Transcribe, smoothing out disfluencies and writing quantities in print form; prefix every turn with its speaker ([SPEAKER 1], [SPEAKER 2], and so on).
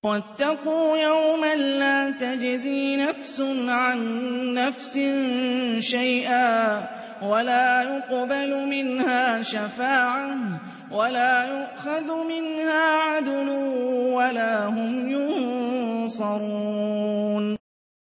[SPEAKER 1] وَاتَّقُوا يَوْمًا لَّا تَجْزِي نَفْسٌ عَن نَّفْسٍ شَيْئًا وَلَا يُقْبَلُ مِنْهَا شَفَاعَةٌ وَلَا يُؤْخَذُ مِنْهَا عَدْلٌ وَلَا هُمْ يُنصَرُونَ